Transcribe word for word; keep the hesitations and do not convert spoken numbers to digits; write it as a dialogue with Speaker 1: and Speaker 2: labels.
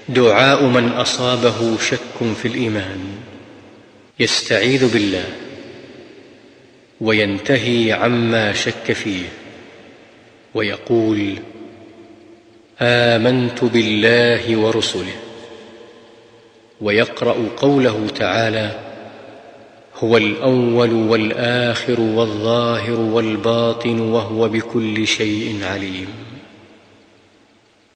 Speaker 1: دعاء من أصابه شك في الإيمان، يستعيذ بالله وينتهي عما شك فيه ويقول: آمنت بالله ورسله، ويقرأ قوله تعالى: هو الأول والآخر والظاهر والباطن وهو بكل شيء عليم.